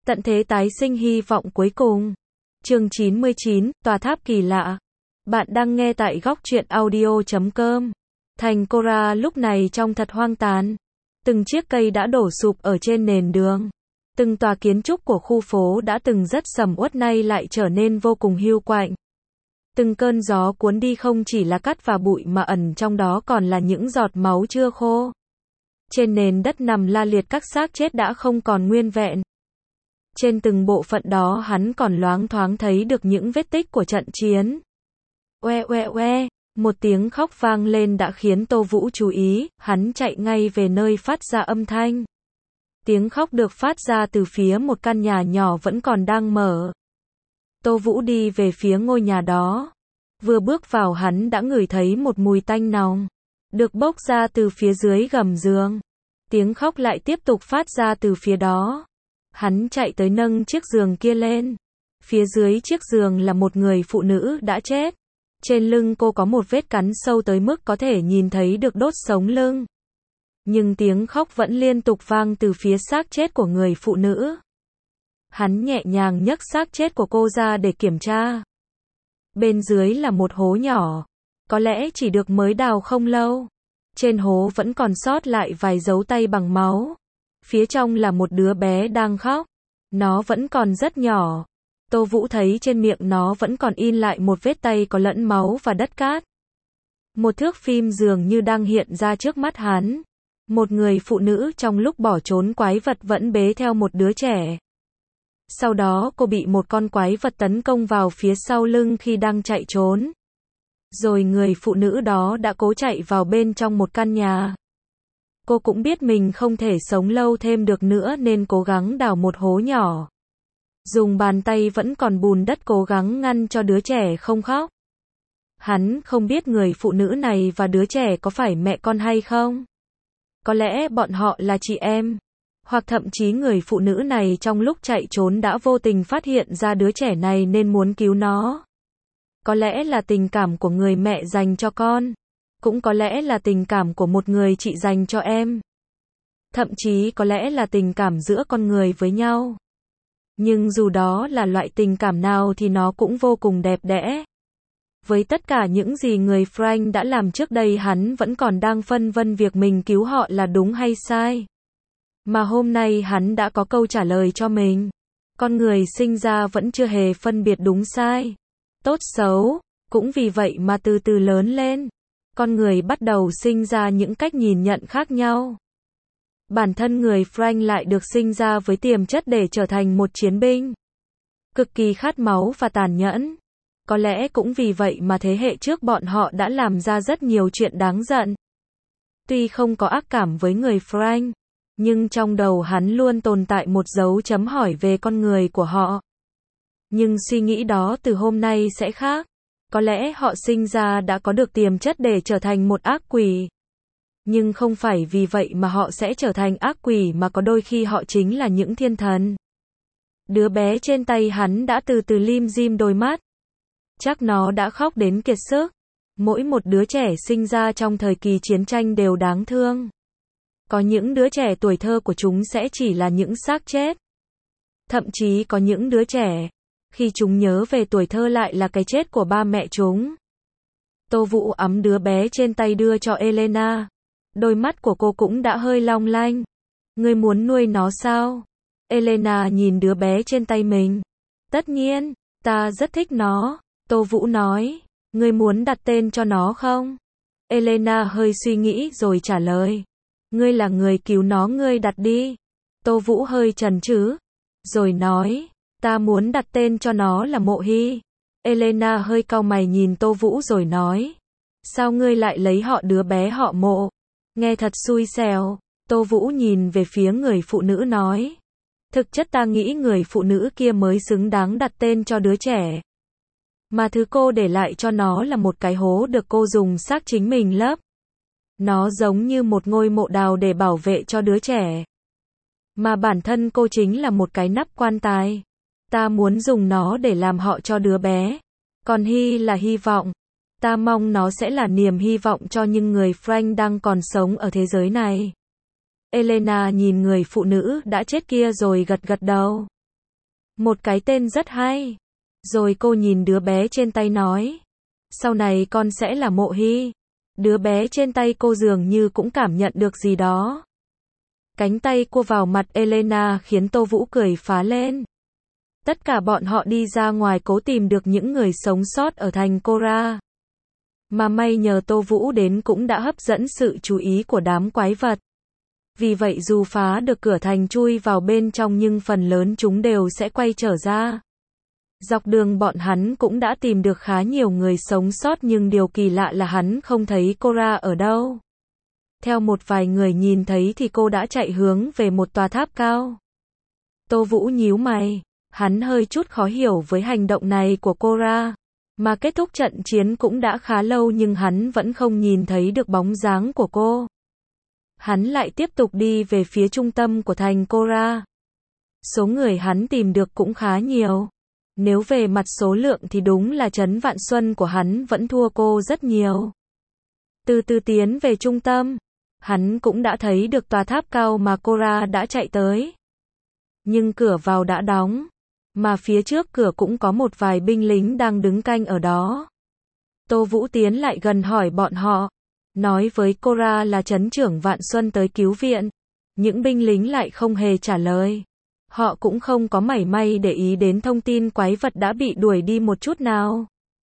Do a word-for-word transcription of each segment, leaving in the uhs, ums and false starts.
Tận thế tái sinh hy vọng cuối cùng. Chương chín mươi chín, Tòa tháp kỳ lạ. Bạn đang nghe tại góc truyện audio chấm com. Thành Cora lúc này trông thật hoang tàn. Từng chiếc cây đã đổ sụp ở trên nền đường. Từng tòa kiến trúc của khu phố đã từng rất sầm uất nay lại trở nên vô cùng hiu quạnh. Từng cơn gió cuốn đi không chỉ là cát và bụi mà ẩn trong đó còn là những giọt máu chưa khô. Trên nền đất nằm la liệt các xác chết đã không còn nguyên vẹn. Trên từng bộ phận đó hắn còn loáng thoáng thấy được những vết tích của trận chiến. Oe oe oe, một tiếng khóc vang lên đã khiến Tô Vũ chú ý, hắn chạy ngay về nơi phát ra âm thanh. Tiếng khóc được phát ra từ phía một căn nhà nhỏ vẫn còn đang mở. Tô Vũ đi về phía ngôi nhà đó. Vừa bước vào hắn đã ngửi thấy một mùi tanh nồng, được bốc ra từ phía dưới gầm giường. Tiếng khóc lại tiếp tục phát ra từ phía đó. Hắn chạy tới nâng chiếc giường kia lên. Phía dưới chiếc giường là một người phụ nữ đã chết. Trên lưng cô có một vết cắn sâu tới mức có thể nhìn thấy được đốt sống lưng. Nhưng tiếng khóc vẫn liên tục vang từ phía xác chết của người phụ nữ. Hắn nhẹ nhàng nhấc xác chết của cô ra để kiểm tra. Bên dưới là một hố nhỏ. Có lẽ chỉ được mới đào không lâu. Trên hố vẫn còn sót lại vài dấu tay bằng máu. Phía trong là một đứa bé đang khóc. Nó vẫn còn rất nhỏ. Tô Vũ thấy trên miệng nó vẫn còn in lại một vết tay có lẫn máu và đất cát. Một thước phim dường như đang hiện ra trước mắt hắn. Một người phụ nữ trong lúc bỏ trốn quái vật vẫn bế theo một đứa trẻ. Sau đó cô bị một con quái vật tấn công vào phía sau lưng khi đang chạy trốn. Rồi người phụ nữ đó đã cố chạy vào bên trong một căn nhà. Cô cũng biết mình không thể sống lâu thêm được nữa nên cố gắng đào một hố nhỏ. Dùng bàn tay vẫn còn bùn đất cố gắng ngăn cho đứa trẻ không khóc. Hắn không biết người phụ nữ này và đứa trẻ có phải mẹ con hay không. Có lẽ bọn họ là chị em. Hoặc thậm chí người phụ nữ này trong lúc chạy trốn đã vô tình phát hiện ra đứa trẻ này nên muốn cứu nó. Có lẽ là tình cảm của người mẹ dành cho con. Cũng có lẽ là tình cảm của một người chị dành cho em. Thậm chí có lẽ là tình cảm giữa con người với nhau. Nhưng dù đó là loại tình cảm nào thì nó cũng vô cùng đẹp đẽ. Với tất cả những gì người Frank đã làm trước đây hắn vẫn còn đang phân vân việc mình cứu họ là đúng hay sai. Mà hôm nay hắn đã có câu trả lời cho mình. Con người sinh ra vẫn chưa hề phân biệt đúng sai, tốt xấu, cũng vì vậy mà từ từ lớn lên. Con người bắt đầu sinh ra những cách nhìn nhận khác nhau. Bản thân người Frank lại được sinh ra với tiềm chất để trở thành một chiến binh. Cực kỳ khát máu và tàn nhẫn. Có lẽ cũng vì vậy mà thế hệ trước bọn họ đã làm ra rất nhiều chuyện đáng giận. Tuy không có ác cảm với người Frank, nhưng trong đầu hắn luôn tồn tại một dấu chấm hỏi về con người của họ. Nhưng suy nghĩ đó từ hôm nay sẽ khác. Có lẽ họ sinh ra đã có được tiềm chất để trở thành một ác quỷ. Nhưng không phải vì vậy mà họ sẽ trở thành ác quỷ mà có đôi khi họ chính là những thiên thần. Đứa bé trên tay hắn đã từ từ lim dim đôi mắt. Chắc nó đã khóc đến kiệt sức. Mỗi một đứa trẻ sinh ra trong thời kỳ chiến tranh đều đáng thương. Có những đứa trẻ tuổi thơ của chúng sẽ chỉ là những xác chết. Thậm chí có những đứa trẻ, khi chúng nhớ về tuổi thơ lại là cái chết của ba mẹ chúng. Tô Vũ ẵm đứa bé trên tay đưa cho Elena. Đôi mắt của cô cũng đã hơi long lanh. Ngươi muốn nuôi nó sao? Elena nhìn đứa bé trên tay mình. Tất nhiên, ta rất thích nó. Tô Vũ nói. Ngươi muốn đặt tên cho nó không? Elena hơi suy nghĩ rồi trả lời. Ngươi là người cứu nó, ngươi đặt đi. Tô Vũ hơi chần chừ, rồi nói. Ta muốn đặt tên cho nó là Mộ Hy. Elena hơi cau mày nhìn Tô Vũ rồi nói. Sao ngươi lại lấy họ đứa bé họ Mộ? Nghe thật xui xẻo. Tô Vũ nhìn về phía người phụ nữ nói. Thực chất ta nghĩ người phụ nữ kia mới xứng đáng đặt tên cho đứa trẻ. Mà thứ cô để lại cho nó là một cái hố được cô dùng xác chính mình lấp. Nó giống như một ngôi mộ đào để bảo vệ cho đứa trẻ. Mà bản thân cô chính là một cái nắp quan tài. Ta muốn dùng nó để làm họ cho đứa bé. Còn Hy là hy vọng. Ta mong nó sẽ là niềm hy vọng cho những người Frank đang còn sống ở thế giới này. Elena nhìn người phụ nữ đã chết kia rồi gật gật đầu. Một cái tên rất hay. Rồi cô nhìn đứa bé trên tay nói. Sau này con sẽ là Mộ Hy. Đứa bé trên tay cô dường như cũng cảm nhận được gì đó. Cánh tay cua vào mặt Elena khiến Tô Vũ cười phá lên. Tất cả bọn họ đi ra ngoài cố tìm được những người sống sót ở thành Cora. Mà may nhờ Tô Vũ đến cũng đã hấp dẫn sự chú ý của đám quái vật. Vì vậy dù phá được cửa thành chui vào bên trong nhưng phần lớn chúng đều sẽ quay trở ra. Dọc đường bọn hắn cũng đã tìm được khá nhiều người sống sót nhưng điều kỳ lạ là hắn không thấy Cora ở đâu. Theo một vài người nhìn thấy thì cô đã chạy hướng về một tòa tháp cao. Tô Vũ nhíu mày, hắn hơi chút khó hiểu với hành động này của Cora. Mà kết thúc trận chiến cũng đã khá lâu nhưng hắn vẫn không nhìn thấy được bóng dáng của cô. Hắn lại tiếp tục đi về phía trung tâm của thành Cora. Số người hắn tìm được cũng khá nhiều. Nếu về mặt số lượng thì đúng là Trấn Vạn Xuân của hắn vẫn thua cô rất nhiều. Từ từ tiến về trung tâm, hắn cũng đã thấy được tòa tháp cao mà Cora đã chạy tới. Nhưng cửa vào đã đóng, mà phía trước cửa cũng có một vài binh lính đang đứng canh ở đó. Tô Vũ tiến lại gần hỏi bọn họ, nói với Cora là Trấn trưởng Vạn Xuân tới cứu viện. Những binh lính lại không hề trả lời. Họ cũng không có mảy may để ý đến thông tin quái vật đã bị đuổi đi một chút nào.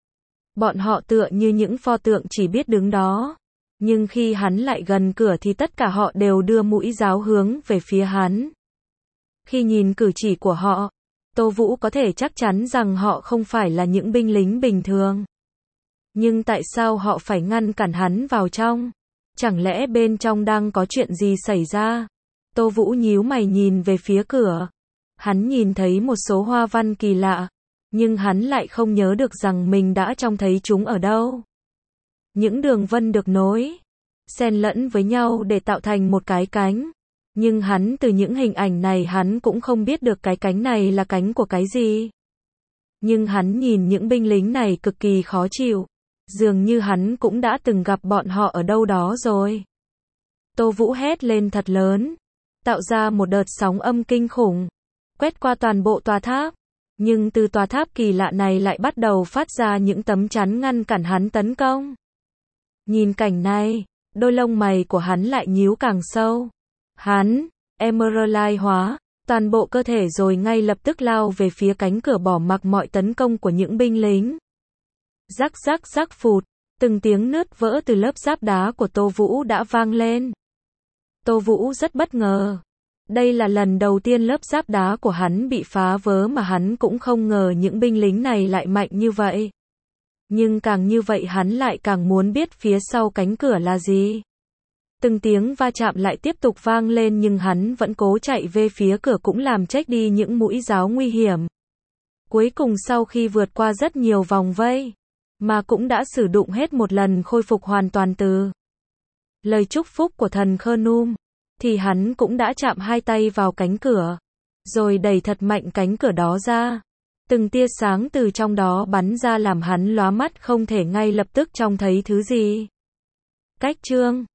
Bọn họ tựa như những pho tượng chỉ biết đứng đó. Nhưng khi hắn lại gần cửa thì tất cả họ đều đưa mũi giáo hướng về phía hắn. Khi nhìn cử chỉ của họ, Tô Vũ có thể chắc chắn rằng họ không phải là những binh lính bình thường. Nhưng tại sao họ phải ngăn cản hắn vào trong? Chẳng lẽ bên trong đang có chuyện gì xảy ra? Tô Vũ nhíu mày nhìn về phía cửa. Hắn nhìn thấy một số hoa văn kỳ lạ, nhưng hắn lại không nhớ được rằng mình đã trông thấy chúng ở đâu. Những đường vân được nối, xen lẫn với nhau để tạo thành một cái cánh. Nhưng hắn từ những hình ảnh này hắn cũng không biết được cái cánh này là cánh của cái gì. Nhưng hắn nhìn những binh lính này cực kỳ khó chịu. Dường như hắn cũng đã từng gặp bọn họ ở đâu đó rồi. Tô Vũ hét lên thật lớn, tạo ra một đợt sóng âm kinh khủng, quét qua toàn bộ tòa tháp. Nhưng từ tòa tháp kỳ lạ này lại bắt đầu phát ra những tấm chắn ngăn cản hắn tấn công. Nhìn cảnh này, đôi lông mày của hắn lại nhíu càng sâu. Hắn, Emerald hóa, toàn bộ cơ thể rồi ngay lập tức lao về phía cánh cửa bỏ mặc mọi tấn công của những binh lính. Rắc rắc rắc phụt, từng tiếng nứt vỡ từ lớp giáp đá của Tô Vũ đã vang lên. Tô Vũ rất bất ngờ. Đây là lần đầu tiên lớp giáp đá của hắn bị phá vỡ mà hắn cũng không ngờ những binh lính này lại mạnh như vậy. Nhưng càng như vậy hắn lại càng muốn biết phía sau cánh cửa là gì. Từng tiếng va chạm lại tiếp tục vang lên nhưng hắn vẫn cố chạy về phía cửa cũng làm trách đi những mũi giáo nguy hiểm. Cuối cùng sau khi vượt qua rất nhiều vòng vây, mà cũng đã sử dụng hết một lần khôi phục hoàn toàn từ lời chúc phúc của thần Khernum, thì hắn cũng đã chạm hai tay vào cánh cửa, rồi đẩy thật mạnh cánh cửa đó ra. Từng tia sáng từ trong đó bắn ra làm hắn lóa mắt không thể ngay lập tức trông thấy thứ gì. Cách chương